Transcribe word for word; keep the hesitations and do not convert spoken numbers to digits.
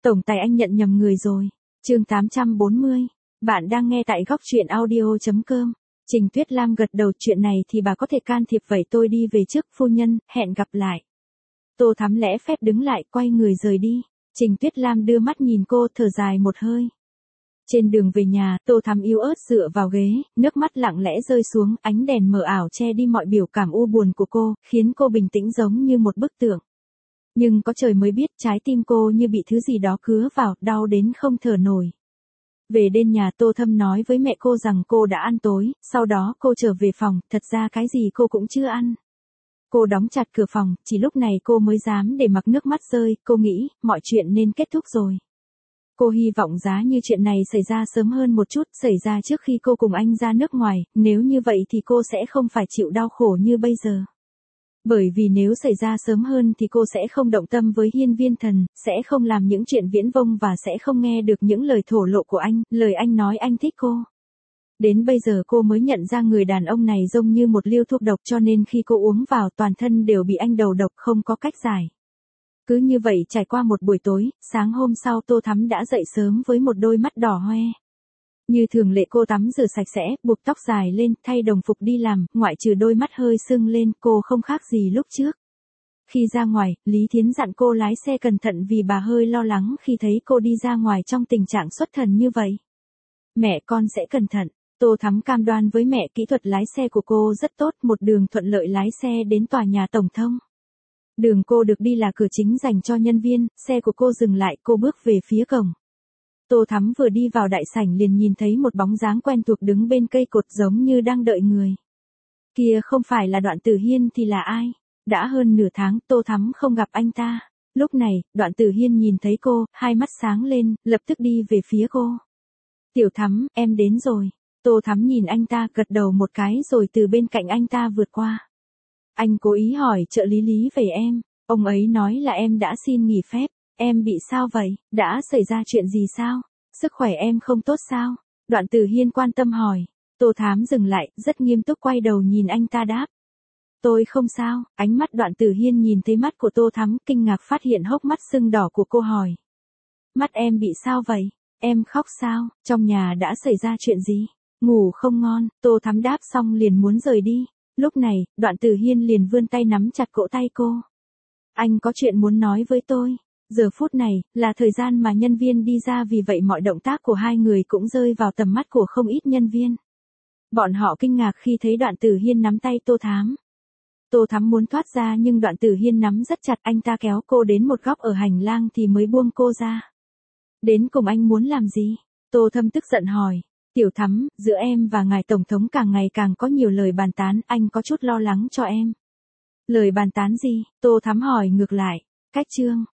Tổng tài anh nhận nhầm người rồi. Chương tám trăm bốn mươi. Bạn đang nghe tại góc truyện audio chấm com. Trình Tuyết Lam gật đầu, chuyện này thì bà có thể can thiệp, vậy tôi đi về trước phu nhân, hẹn gặp lại. Tô Thắm lễ phép đứng lại, quay người rời đi. Trình Tuyết Lam đưa mắt nhìn cô, thở dài một hơi. Trên đường về nhà, Tô Thắm yếu ớt dựa vào ghế, nước mắt lặng lẽ rơi xuống, ánh đèn mờ ảo che đi mọi biểu cảm u buồn của cô, khiến cô bình tĩnh giống như một bức tượng. Nhưng có trời mới biết, trái tim cô như bị thứ gì đó cứa vào, đau đến không thở nổi. Về đến nhà, Tô Thâm nói với mẹ cô rằng cô đã ăn tối, sau đó cô trở về phòng, thật ra cái gì cô cũng chưa ăn. Cô đóng chặt cửa phòng, chỉ lúc này cô mới dám để mặc nước mắt rơi, cô nghĩ, mọi chuyện nên kết thúc rồi. Cô hy vọng giá như chuyện này xảy ra sớm hơn một chút, xảy ra trước khi cô cùng anh ra nước ngoài, nếu như vậy thì cô sẽ không phải chịu đau khổ như bây giờ. Bởi vì nếu xảy ra sớm hơn thì cô sẽ không động tâm với Hiên Viên Thần, sẽ không làm những chuyện viễn vông và sẽ không nghe được những lời thổ lộ của anh, lời anh nói anh thích cô. Đến bây giờ cô mới nhận ra người đàn ông này giống như một liều thuốc độc, cho nên khi cô uống vào toàn thân đều bị anh đầu độc, không có cách giải. Cứ như vậy trải qua một buổi tối, sáng hôm sau Tô Thắm đã dậy sớm với một đôi mắt đỏ hoe. Như thường lệ cô tắm rửa sạch sẽ, buộc tóc dài lên, thay đồng phục đi làm, ngoại trừ đôi mắt hơi sưng lên, cô không khác gì lúc trước. Khi ra ngoài, Lý Thiến dặn cô lái xe cẩn thận vì bà hơi lo lắng khi thấy cô đi ra ngoài trong tình trạng xuất thần như vậy. Mẹ, con sẽ cẩn thận. Tô Thắm cam đoan với mẹ, kỹ thuật lái xe của cô rất tốt, một đường thuận lợi lái xe đến tòa nhà tổng thông. Đường cô được đi là cửa chính dành cho nhân viên, xe của cô dừng lại, cô bước về phía cổng. Tô Thắm vừa đi vào đại sảnh liền nhìn thấy một bóng dáng quen thuộc đứng bên cây cột giống như đang đợi người. Kia không phải là Đoạn Tử Hiên thì là ai? Đã hơn nửa tháng Tô Thắm không gặp anh ta. Lúc này, Đoạn Tử Hiên nhìn thấy cô, hai mắt sáng lên, lập tức đi về phía cô. Tiểu Thắm, em đến rồi. Tô Thắm nhìn anh ta, gật đầu một cái rồi từ bên cạnh anh ta vượt qua. Anh cố ý hỏi trợ lý Lý về em, ông ấy nói là em đã xin nghỉ phép. Em bị sao vậy? Đã xảy ra chuyện gì sao? Sức khỏe em không tốt sao? Đoạn Tử Hiên quan tâm hỏi. Tô Thắm dừng lại, rất nghiêm túc quay đầu nhìn anh ta đáp. Tôi không sao. Ánh mắt Đoạn Tử Hiên nhìn thấy mắt của Tô Thắm, kinh ngạc phát hiện hốc mắt sưng đỏ của cô, hỏi. Mắt em bị sao vậy? Em khóc sao? Trong nhà đã xảy ra chuyện gì? Ngủ không ngon. Tô Thắm đáp xong liền muốn rời đi. Lúc này, Đoạn Tử Hiên liền vươn tay nắm chặt cổ tay cô. Anh có chuyện muốn nói với tôi. Giờ phút này, là thời gian mà nhân viên đi ra, vì vậy mọi động tác của hai người cũng rơi vào tầm mắt của không ít nhân viên. Bọn họ kinh ngạc khi thấy Đoạn Tử Hiên nắm tay Tô Thắm. Tô Thắm muốn thoát ra nhưng Đoạn Tử Hiên nắm rất chặt, anh ta kéo cô đến một góc ở hành lang thì mới buông cô ra. Đến cùng anh muốn làm gì? Tô Thâm tức giận hỏi. Tiểu Thắm, giữa em và ngài Tổng thống càng ngày càng có nhiều lời bàn tán, anh có chút lo lắng cho em. Lời bàn tán gì? Tô Thắm hỏi ngược lại. Cách chương.